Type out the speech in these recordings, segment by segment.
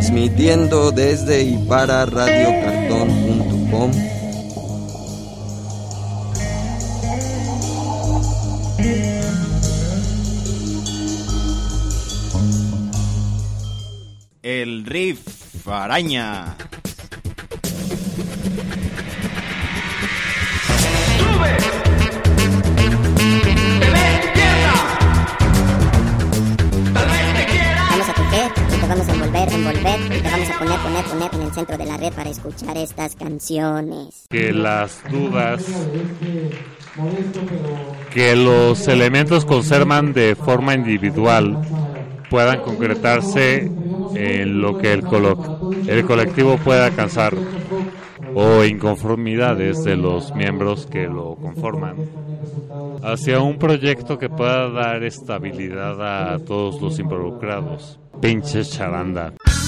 transmitiendo desde y para radiocartón.com. El Riff Araña. ¡Sube! ¡Te ves izquierda! ¡Tal vez te quiera! Vamos a coger y te vamos a envolver, y te vamos a poner en el centro de la red para escuchar estas canciones. Que las dudas, que los elementos conservan de forma individual puedan concretarse en lo que el colectivo pueda alcanzar, o inconformidades de los miembros que lo conforman, hacia un proyecto que pueda dar estabilidad a todos los involucrados. Pinche charanda.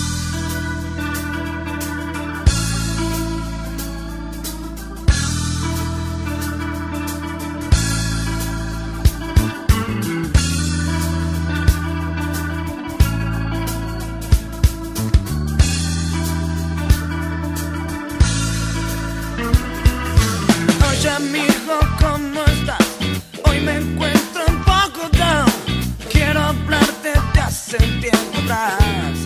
Amigo, ¿cómo estás? Hoy me encuentro un poco down. Quiero hablarte de hace tiempo atrás.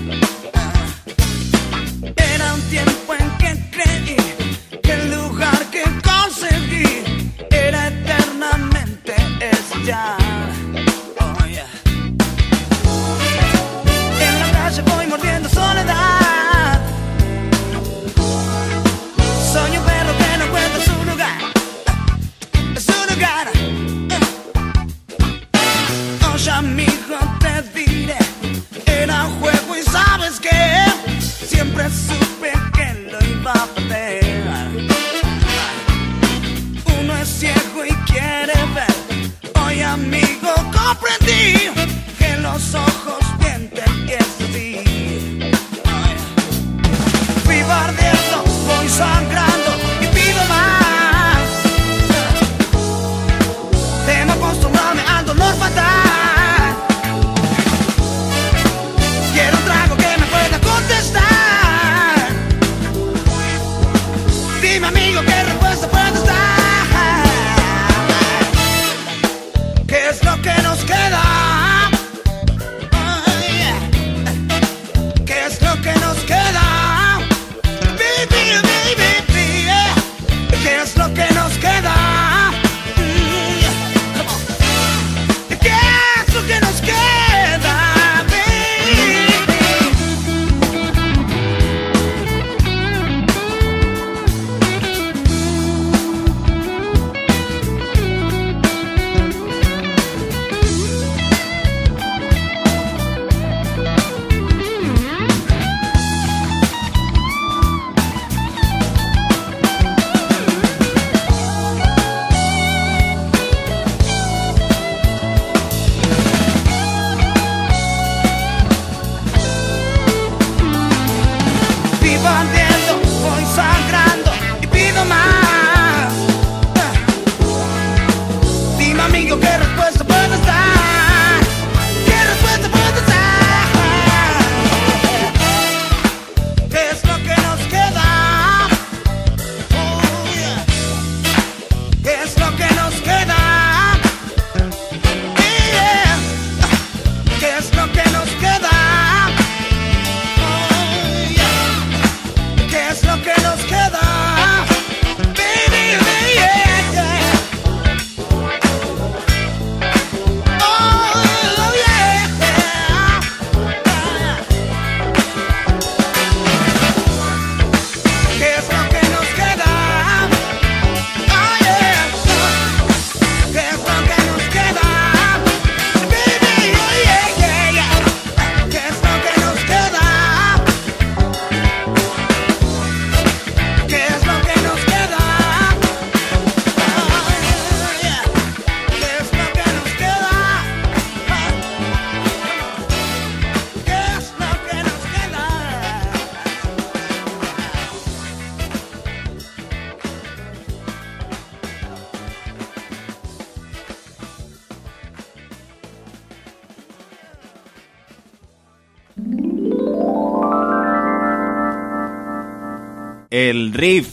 Era un tiempo en que creí que el lugar que conseguí era eternamente ese ya. Oh, yeah. En la calle voy mordiendo soledad. Soy un perro que no encuentra su lugar. Oye, amigo, te diré, era un juego y sabes que siempre supe que lo iba a perder. Uno es ciego y quiere ver. Hoy, amigo, comprendí que los ojos mienten y es así. Fui bardeando, voy sangrando y pido más. Temo acostumbrarme al dolor fatal. Quiero un trago que me pueda contestar. Dime, amigo, ¿qué respuesta puedes dar? ¿Qué es lo que nos queda? ¿Qué es lo que nos queda? Baby, baby, yeah. ¿Qué es lo que nos queda? ¿Qué es lo que nos queda? Voy sangrando y pido más. Dime, amigo, ¿qué respuesta puedes dar? ¿Qué respuesta puedes dar? ¿Qué es lo que nos queda? Oh, yeah. ¿Qué es lo que nos queda? Yeah. ¿Qué es lo que nos queda? ¿Qué es lo que nos queda? Baby, yeah, yeah. el riff.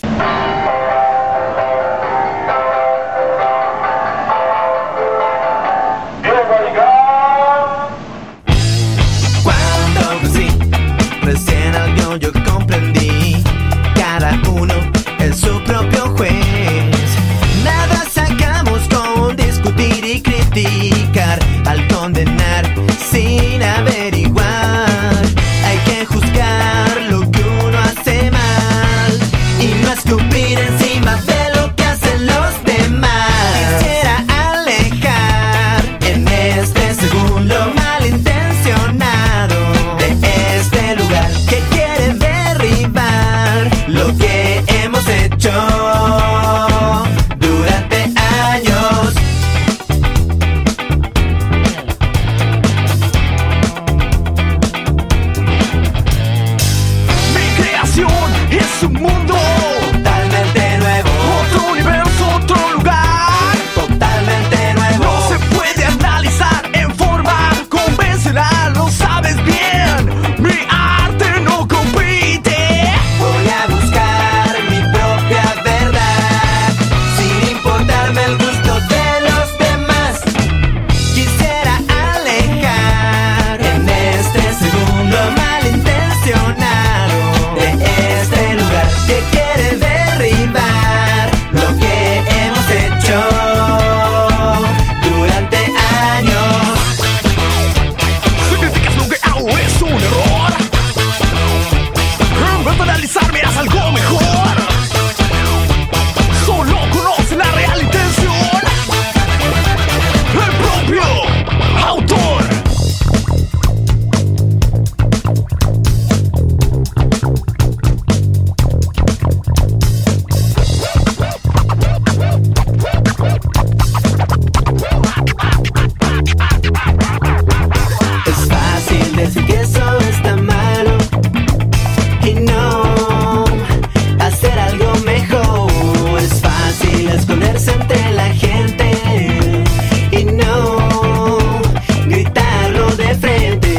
Cuando crecí, recién algo yo comprendí. Cada uno es su propio juez. Nada sacamos con discutir y criticar. Al condenar sin averiguar, hay que juzgar lo que uno hace mal y no escupir encima de lo que hacen los demás. Quisiera alejar en este segundo malintencionado de este lugar que quiere derribar lo que hemos hecho durante años. Mi creación es un mundo totalmente nuevo, otro universo, otro lugar totalmente nuevo. No se puede analizar en forma convencional, lo sabes bien. Mi arte no compite. Voy a buscar mi propia verdad sin importarme el gusto de los demás. Quisiera alejar en este segundo malintencionado de este lugar que quiere derribar lo que hemos hecho durante años. Significas lo que hago es un error. En vez de analizarme haz algo mejor. Solo conoce la real intención. El propio autor. Es fácil decir que eso está malo y no hacer algo mejor. Es fácil esconderse ante la gente y no gritarlo de frente.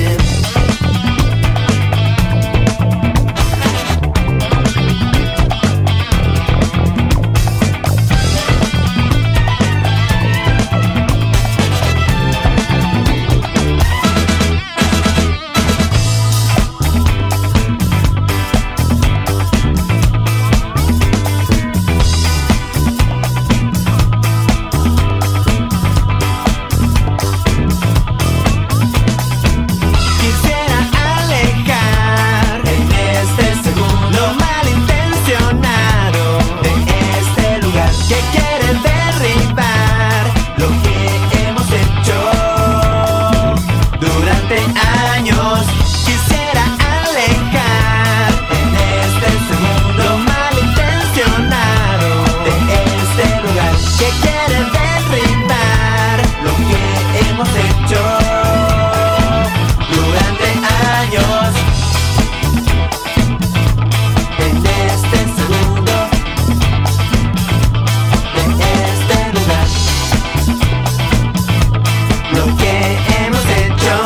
Quisiera alejar en este segundo malintencionado de este lugar que quiere derribar lo que hemos hecho durante años. Quisiera alejar en este segundo malintencionado de este lugar que quiere derribar lo que hemos hecho durante años. En este segundo de este lugar lo que hemos hecho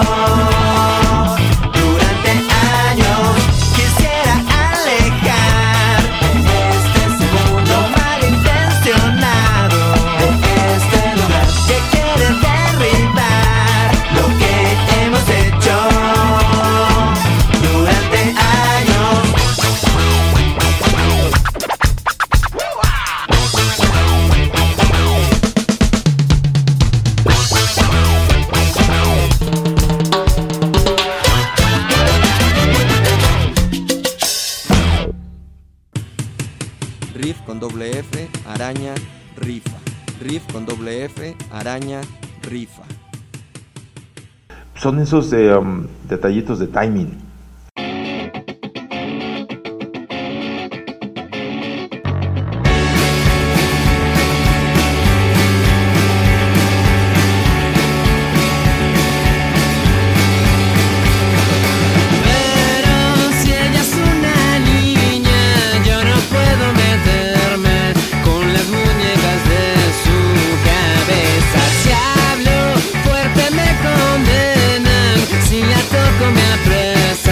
durante años. Quisiera alejar en este segundo malintencionado de este lugar que quiere derribar lo que hemos hecho durante años. Riff con doble F, araña, rifa. Riff con doble F, araña, rifa. Son esos detallitos de timing. Pero si ella es una niña, yo no puedo meterme con las muñecas de su cabeza. Si hablo fuerte me condenan, si la toco me apresan.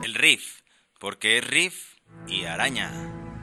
el riff, porque es riff y araña.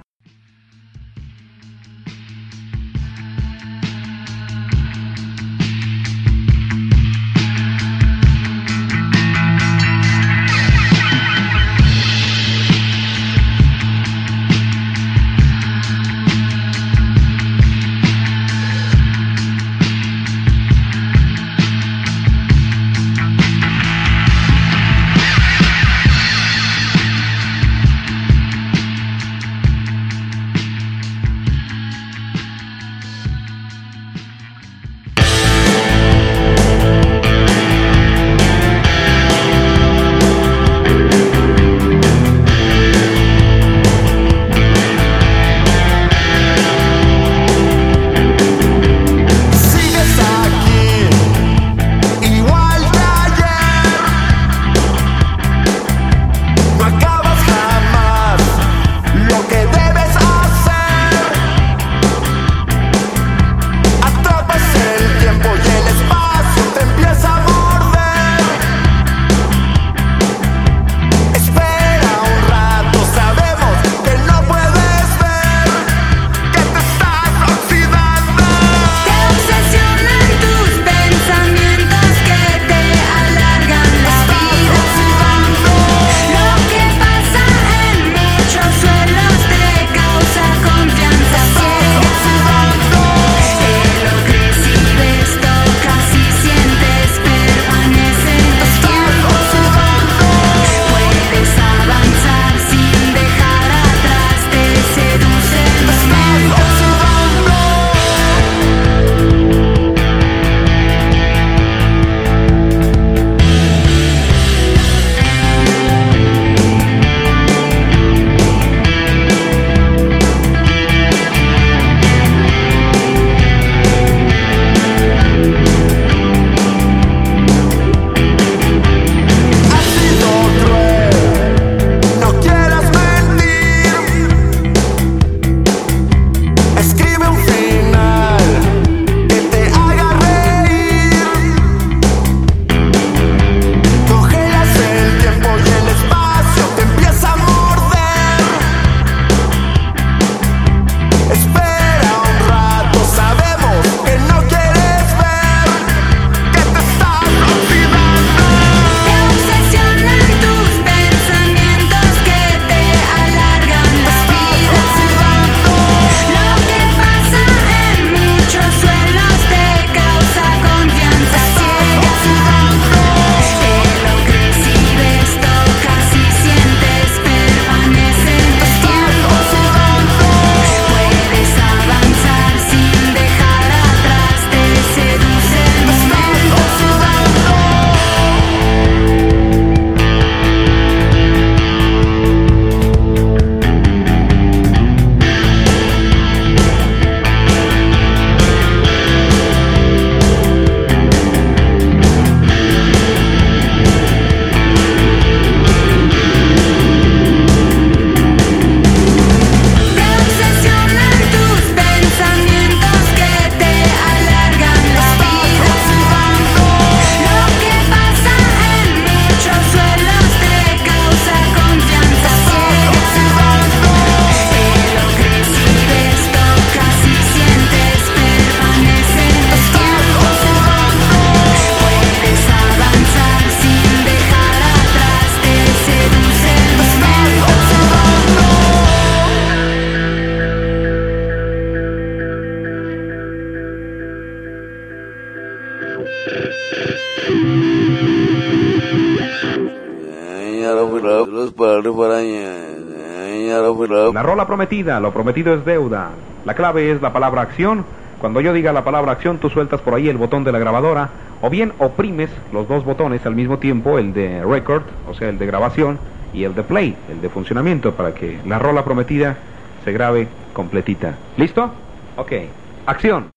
La rola prometida, lo prometido es deuda. La clave es la palabra acción. Cuando yo diga la palabra acción, tú sueltas por ahí el botón de la grabadora, o bien oprimes los dos botones al mismo tiempo, el de record, o sea, el de grabación, y el de play, el de funcionamiento, para que la rola prometida se grabe completita. ¿Listo? Ok. Acción.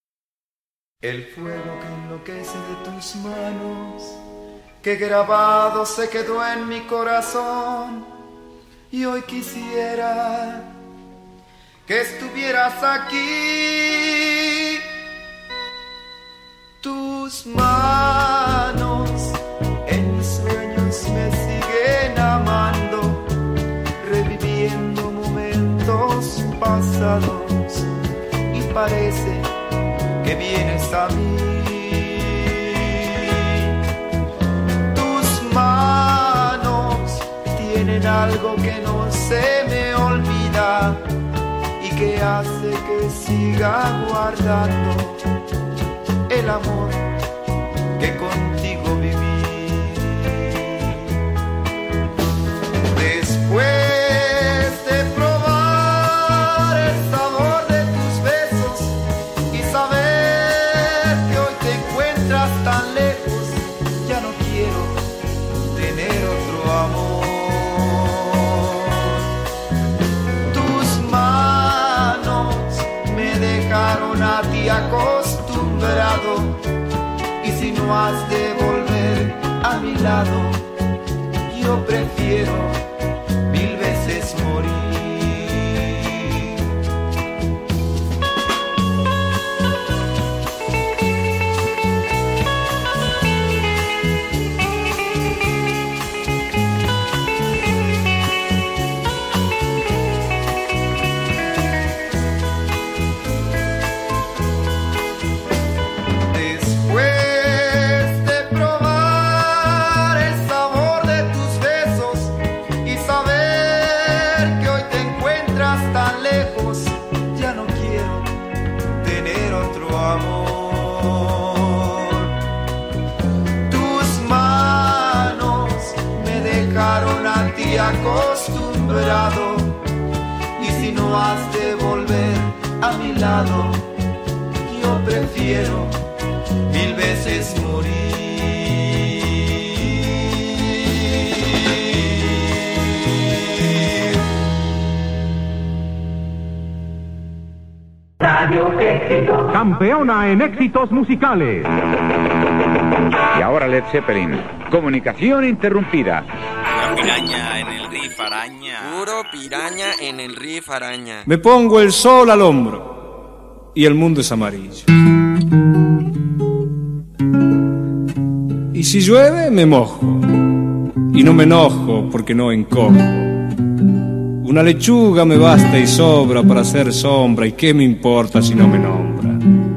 El fuego que enloquece de tus manos, que grabado se quedó en mi corazón, y hoy quisiera que estuvieras aquí. Tus manos en mis sueños me siguen amando, para mí. Tus manos tienen algo que no se me olvida y que hace que siga guardando el amor que contigo viví. Después de probar el sabor de tus besos y saber que hoy te encuentras tan lejos, ya no quiero tener otro amor. Tus manos me dejaron a ti acostumbrado, y si no has de volver a mi lado, yo prefiero mil veces morir. Acostumbrado, y si no has de volver a mi lado, yo prefiero mil veces morir. Radio Éxito, campeona en éxitos musicales. Y ahora Led Zeppelin, comunicación interrumpida. Piraña en el riff araña. Puro piraña en el riff araña. Me pongo el sol al hombro y el mundo es amarillo. Y si llueve me mojo y no me enojo porque no encojo. Una lechuga me basta y sobra para hacer sombra, y qué me importa si no me nombra.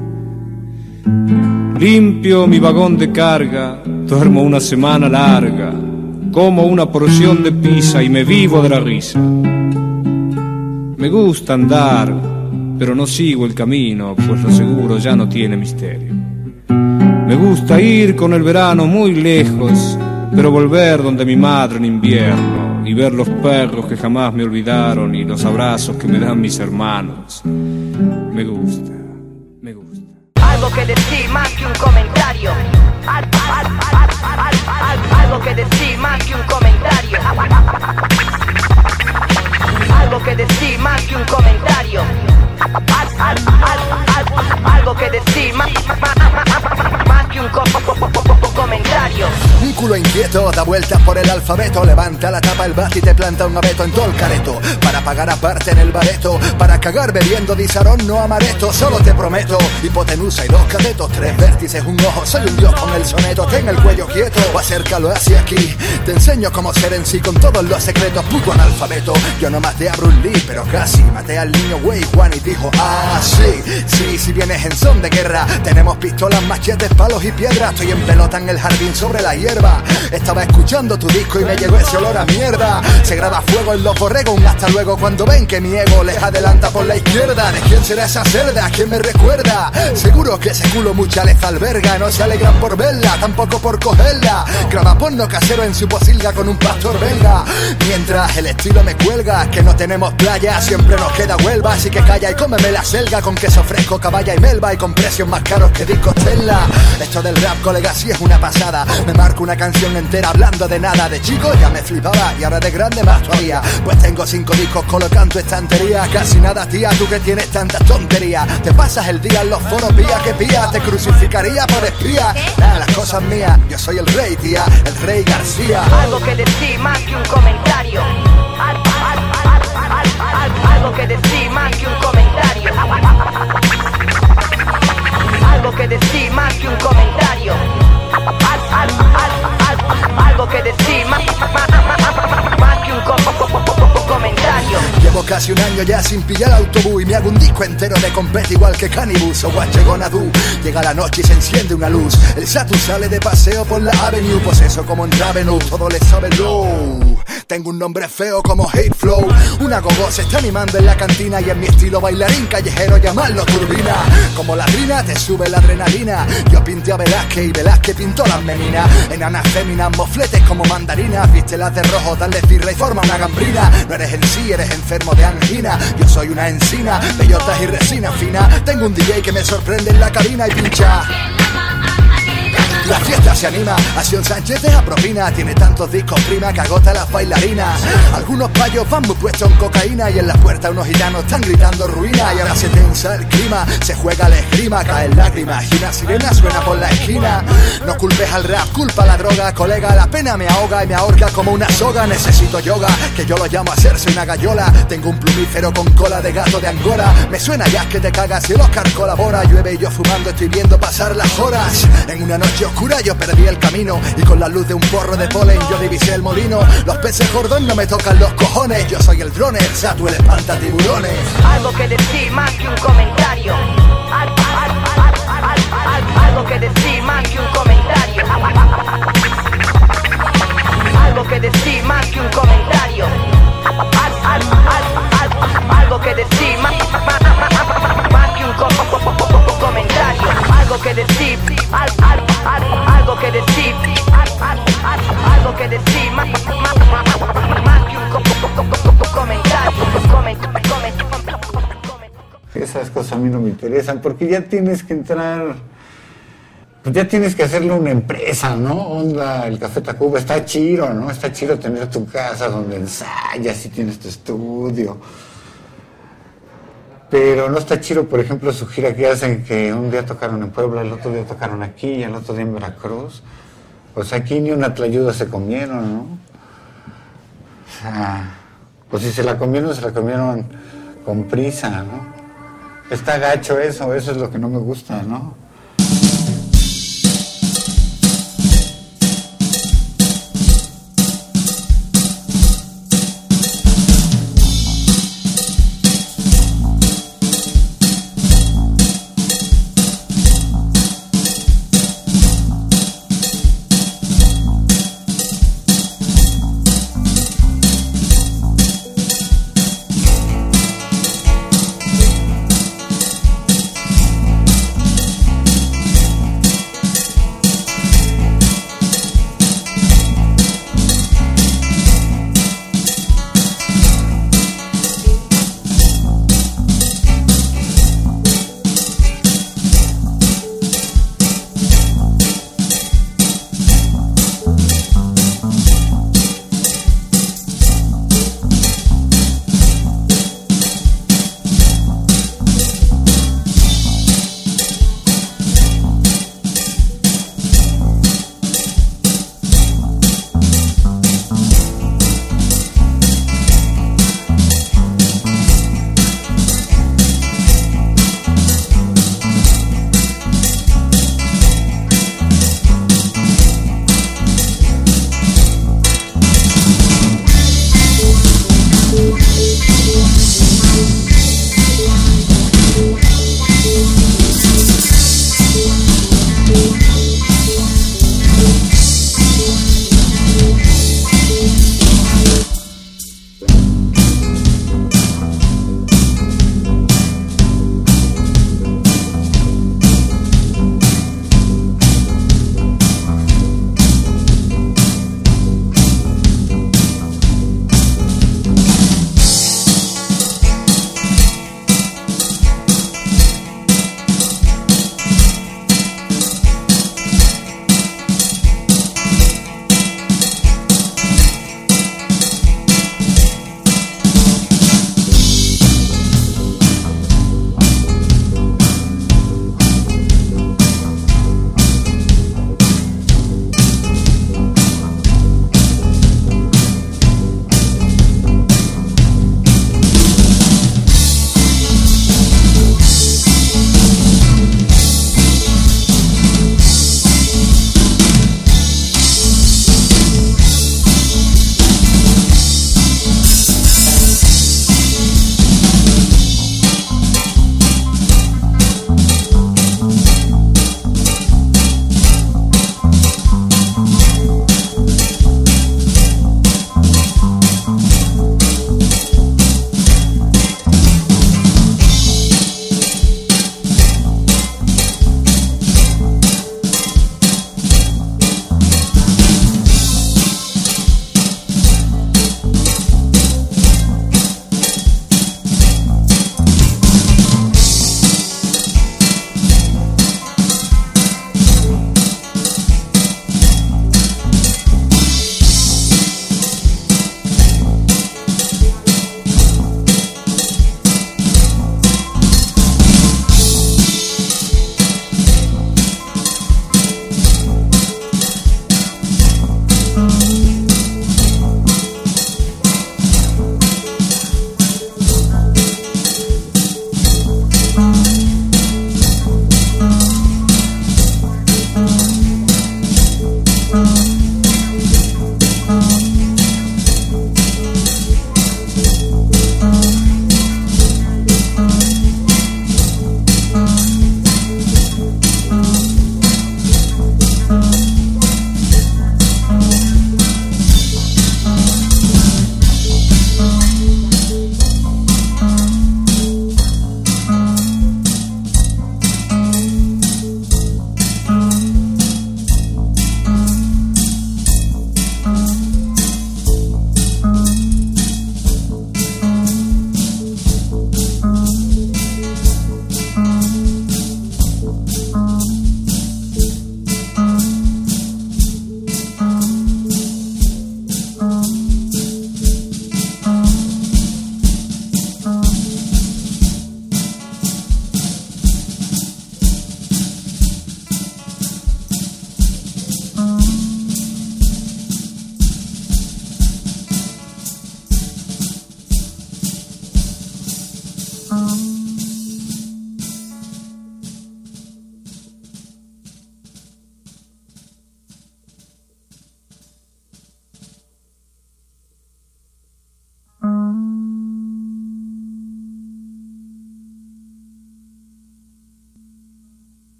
Limpio mi vagón de carga, duermo una semana larga, como una porción de pizza y me vivo de la risa. Me gusta andar, pero no sigo el camino, pues lo seguro ya no tiene misterio. Me gusta ir con el verano muy lejos, pero volver donde mi madre en invierno, y ver los perros que jamás me olvidaron y los abrazos que me dan mis hermanos. Me gusta, me gusta. Algo que decir más que un comentario. Algo que decir más que un comentario. Algo que decir más que un comentario. Algo que decir más que un comentario. Un culo inquieto da vueltas por el alfabeto, levanta la tapa el bat y te planta un abeto en todo el careto, para pagar aparte en el bareto, para cagar bebiendo disarón no amareto. Solo te prometo hipotenusa y dos cadetos, 3 vértices, un ojo, soy un dios con el soneto. Ten el cuello quieto o acércalo hacia aquí, te enseño cómo ser en sí con todos los secretos. Puto analfabeto, yo no maté a Bruce Lee, pero casi maté al niño Wei Juan y dijo ah sí, sí, si vienes en son de guerra, tenemos pistolas, machetes, palos y piedras. Estoy en pelota en el jardín sobre la hierba, estaba escuchando tu disco y me llegó ese olor a mierda. Se graba fuego en los borregos, un hasta luego cuando ven que mi ego les adelanta por la izquierda. ¿De quién será esa cerda? ¿Quién me recuerda? Seguro que ese culo mucha les alberga, no se alegran por verla, tampoco por cogerla. Graba porno casero en su posilga con un pastor belga, mientras el estilo me cuelga. Que no tenemos playa, siempre nos queda Huelva, así que calla y cómeme la selga con queso fresco, caballa y melva, y con precios más caros que discos Tesla. Esto del rap, colega, sí es una pasada. Me marco una canción entera hablando de nada. De chico ya me flipaba y ahora de grande más todavía, pues tengo 5 discos colocando estantería. Casi nada, tía, tú que tienes tantas tonterías. Te pasas el día en los foros, pía que pía. Te crucificaría por espía. Nada, las cosas mías, yo soy el rey, tía, el rey García. Algo que decir más que un comentario. Algo que decir más que un comentario. Algo que decir más que un comentario. Algo que decir más que un comentario. Llevo casi un año ya sin pillar autobús y me hago un disco entero de compete igual que Cannibus o What You Gonna Do. Llega la noche y se enciende una luz, el Saturn sale de paseo por la Avenue, pues eso como en Ravenous, todo le sabe low. Tengo un nombre feo como Hate Flow. Una gogo se está animando en la cantina y en mi estilo bailarín callejero llamarlo turbina. Como la rina te sube la adrenalina. Yo pinté a Velázquez y Velázquez pintó las meninas. Enanas féminas, mofletes como mandarinas. Vístelas de rojo, dale firra y forma una gambrina. No eres en sí, eres enfermo de angina. Yo soy una encina, bellotas y resina fina. Tengo un DJ que me sorprende en la cabina y pincha. La fiesta se anima, Acción Sánchez deja propina. Tiene tantos discos prima que agota las bailarinas. Algunos payos van muy puestos en cocaína y en la puerta unos gitanos están gritando ruina. Y ahora se tensa el clima, se juega la esgrima, caen lágrimas y una sirena suena por la esquina. No culpes al rap, culpa la droga, colega. La pena me ahoga y me ahorca como una soga. Necesito yoga, que yo lo llamo hacerse una gallola. Tengo un plumífero con cola de gato de Angora. Me suena ya que te cagas y el Oscar colabora. Llueve y yo fumando estoy viendo pasar las horas. En una noche oscura yo perdí el camino y con la luz de un porro de polen yo divisé el molino. Los peces gordos no me tocan los cojones. Yo soy el drone, el Satu, el espantatiburones. Algo que decir más que un comentario. Algo que decir más que un comentario. Algo que decir más que un comentario. Algo que decir más que un comentario. Algo que decir, algo que decir, algo que decir más que un comentario. Esas cosas a mí no me interesan porque ya tienes que entrar, pues ya tienes que hacerle una empresa, ¿no? Onda, el Café Tacuba está chido, ¿no? Está chido tener tu casa donde ensayas y tienes tu estudio. Pero no está chido, por ejemplo, su gira que hacen, que un día tocaron en Puebla, el otro día tocaron aquí y el otro día en Veracruz. Pues aquí ni una tlayuda se comieron, ¿no? O sea, pues si se la comieron con prisa, ¿no? Está gacho eso es lo que no me gusta, ¿no?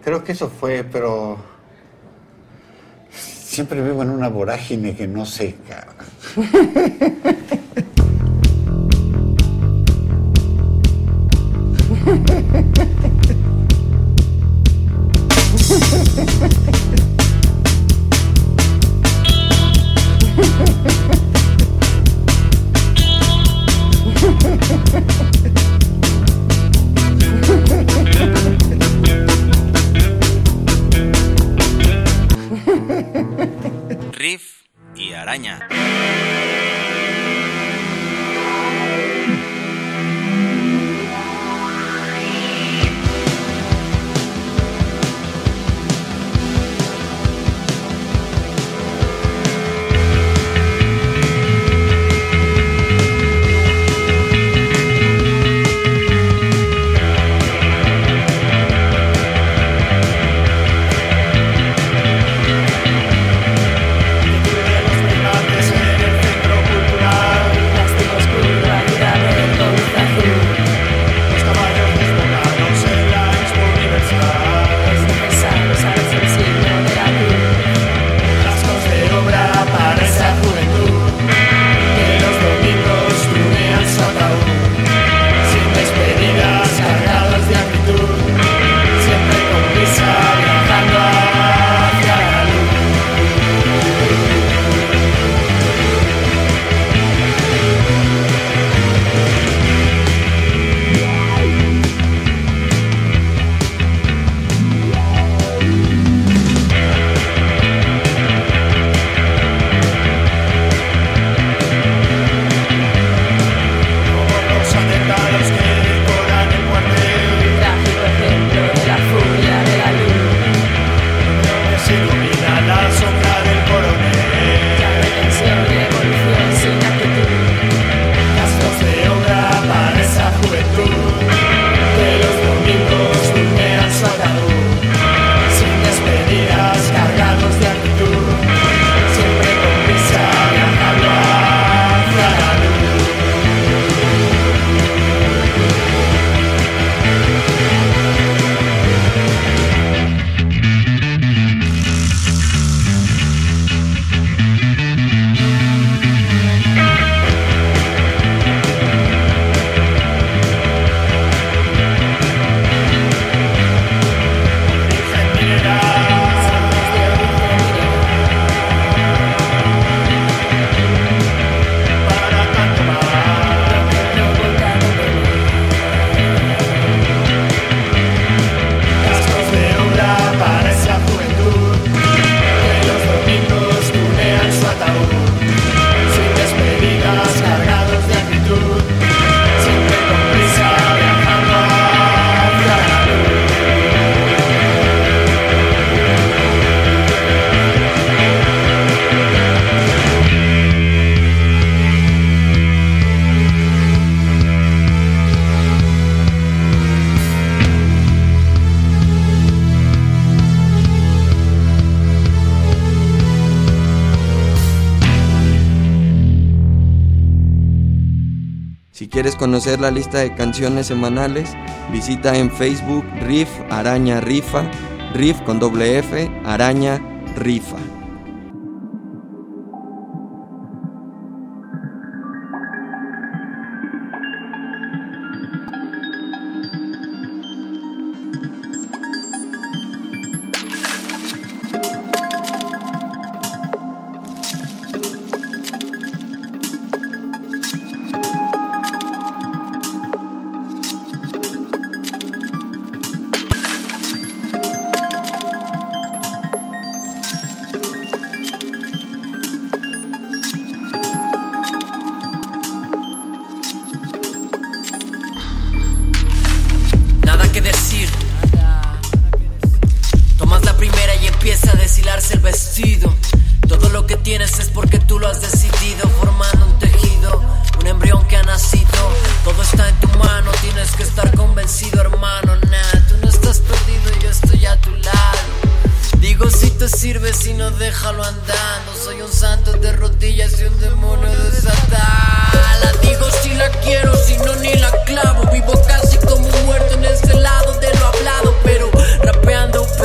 Creo que eso fue, pero siempre vivo en una vorágine que no sé, Riff y Araña. Si quieres conocer la lista de canciones semanales, visita en Facebook Riff Araña Rifa, Riff con doble F, Araña Rifa. El vestido, todo lo que tienes es porque tú lo has decidido, formando un tejido, un embrión que ha nacido. Todo está en tu mano, tienes que estar convencido, hermano. Nah, tú no estás perdido, yo estoy a tu lado. Digo si te sirve, si no déjalo andando. Soy un santo de rodillas y un demonio desatado. La digo si la quiero, si no ni la clavo. Vivo casi como muerto en ese lado de lo hablado, pero rapeando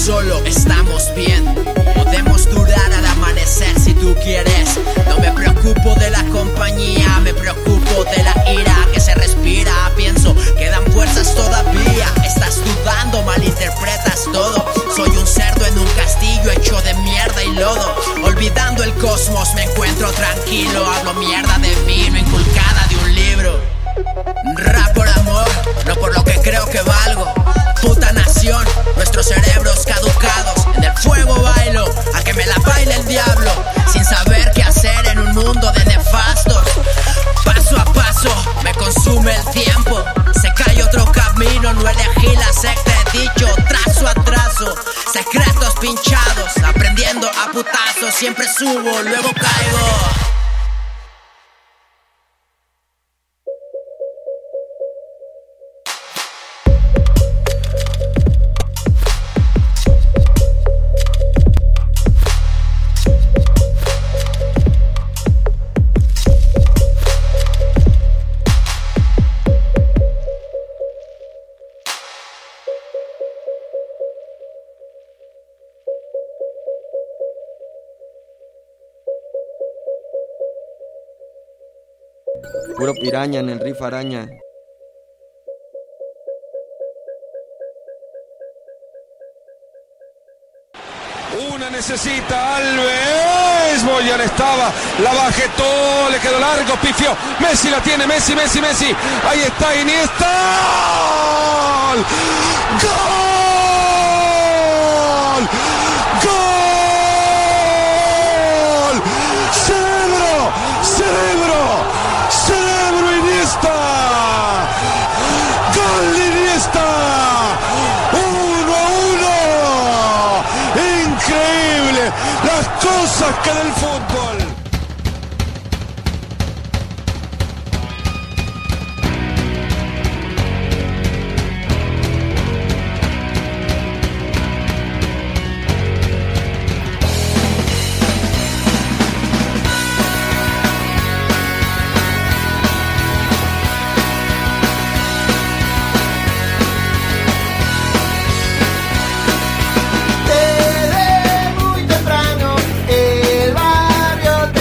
solo estamos bien. Podemos durar al amanecer si tú quieres. No me preocupo de la compañía, me preocupo de la ira que se respira. Pienso, quedan fuerzas todavía. Estás dudando, malinterpretas todo. Soy un cerdo en un castillo hecho de mierda y lodo. Olvidando el cosmos me encuentro tranquilo. Hablo mierda de mí, no inculcada de un libro. Rap por amor, no por lo que creo que valgo. Puta nación, nuestros cerebros caducados. En el fuego bailo, a que me la baile el diablo. Sin saber qué hacer en un mundo de nefastos. Paso a paso, me consume el tiempo. Se cae otro camino, no elegí la secta, he dicho trazo a trazo. Secretos pinchados, aprendiendo a putazos. Siempre subo, luego caigo. Puro piraña en el riff araña. Una necesita Alves. Boyan estaba, la bajetó, le quedó largo, pifió. Messi la tiene, Messi. Ahí está Iniesta. ¡Gol! ¡Gol! ¡Cerebro Iniesta! ¡Gol de Iniesta! 1-1. Increíble las cosas que del fútbol. Desde muy temprano el barrio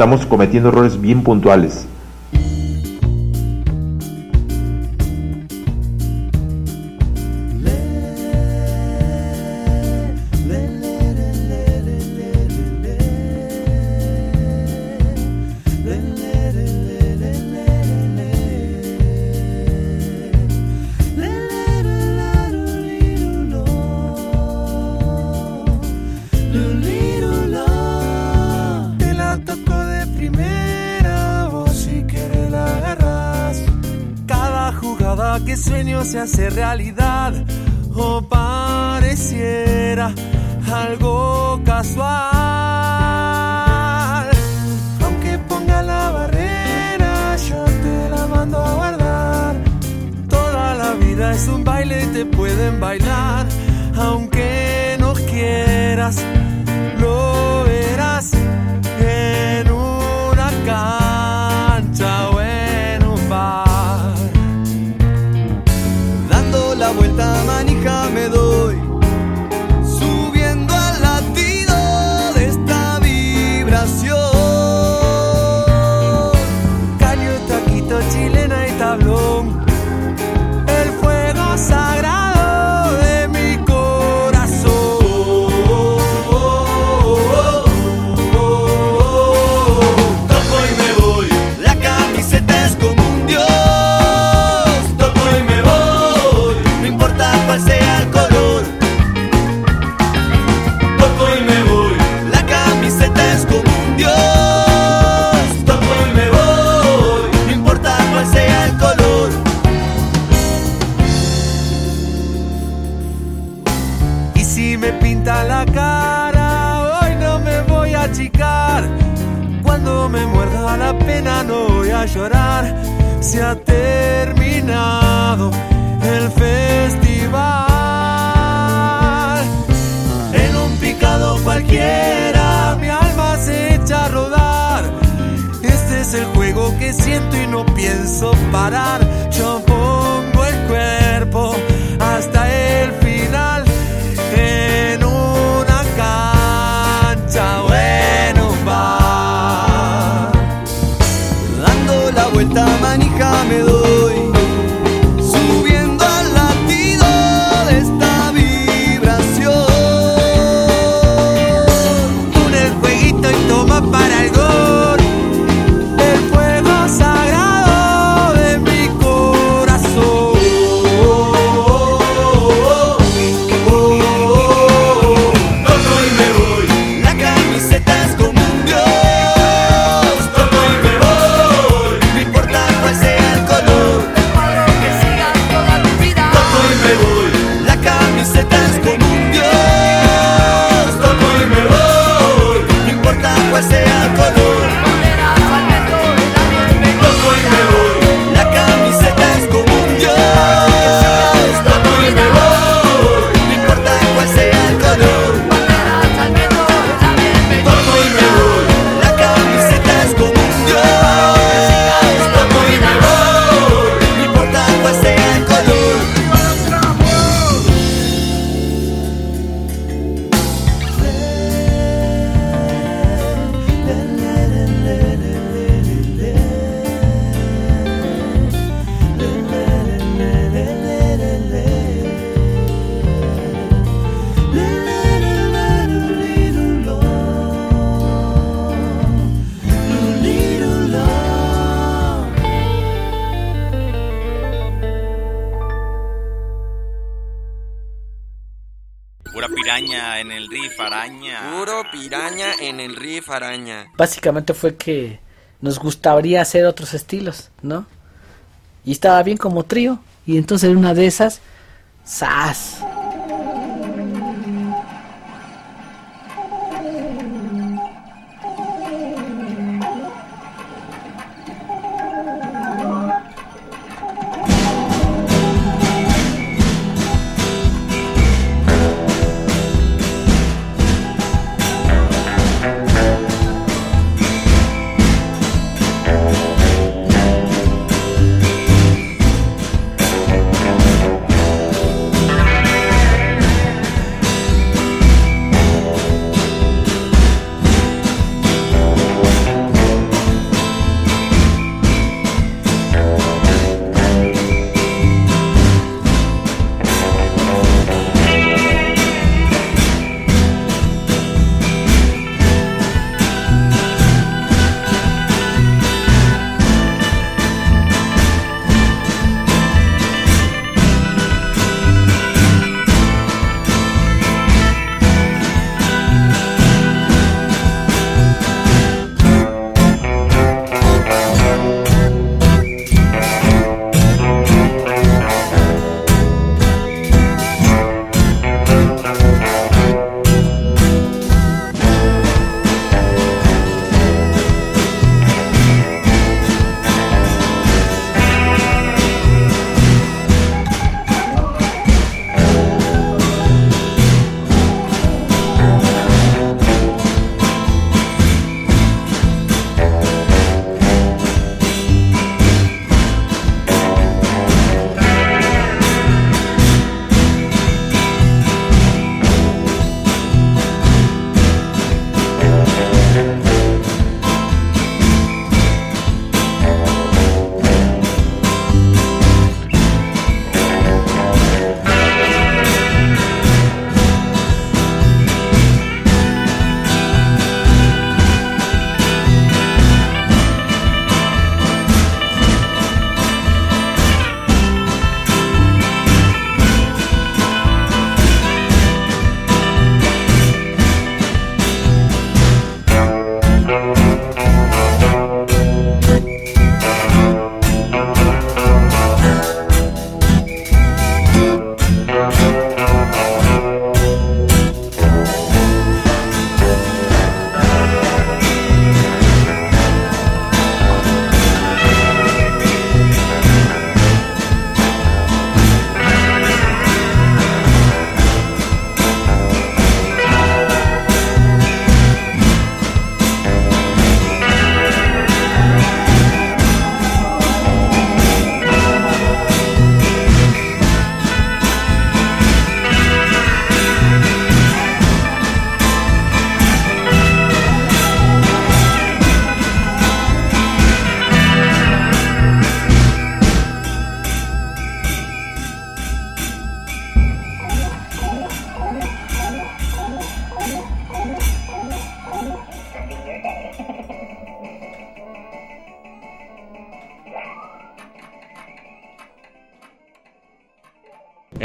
estamos cometiendo errores bien puntuales. Que sueño se hace realidad o pareciera algo casual. Aunque ponga la barrera, yo te la mando a guardar. Toda la vida es un baile y te pueden bailar. Aunque no quieras, lo verás en una cancha o en un bar. La vuelta manija me doy, subiendo al latido de esta vibración. Caño, taquito, chilena y tablón, el fuego sagrado de mi corazón. Toco y me voy, la camiseta es como un dios. Cual sea el color, toco y me voy, la camiseta es como un dios. Toco y me voy, no importa cuál sea el color. Y si me pinta la cara, hoy no me voy a achicar. Cuando me muerda la pena no voy a llorar. Se ha terminado el festival. En un picado cualquiera mi alma se echa a rodar. Este es el juego que siento y no pienso parar. Yo pongo el cuerpo hasta el final, en una cancha o en un bar. Dando la vuelta manija me doy, subiendo al latido de esta vibración. Con el jueguito y toma para el gol, el fuego sagrado de mi corazón. Toco y me voy, la camiseta es como un dios. Toco y me voy, no importa cuál sea el color. La camiseta es como un dios. Toco y me voy, no importa cuál sea el color. Toco y me voy, la camiseta es como un dios. Toco y me voy, no importa cuál sea el color. Toco y me voy, la camiseta es como un dios. Toco y me voy, no importa cuál sea el color. Pura piraña en el riff, araña. Puro piraña en el riff, araña. Básicamente fue que nos gustaría hacer otros estilos, ¿no? Y estaba bien como trío. Y entonces en una de esas, ¡zas!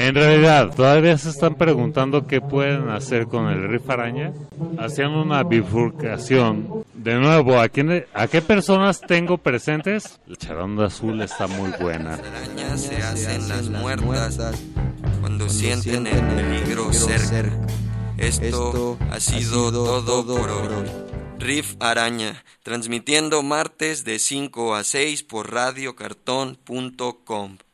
En realidad, todavía se están preguntando qué pueden hacer con el riff araña, haciendo una bifurcación. De nuevo, ¿a qué personas tengo presentes? La charanda azul está muy buena. Las arañas se hacen las muertas cuando sienten el peligro cerca. Esto ha sido todo por hoy. Riff Araña, transmitiendo martes de 5 a 6 por radiocartón.com.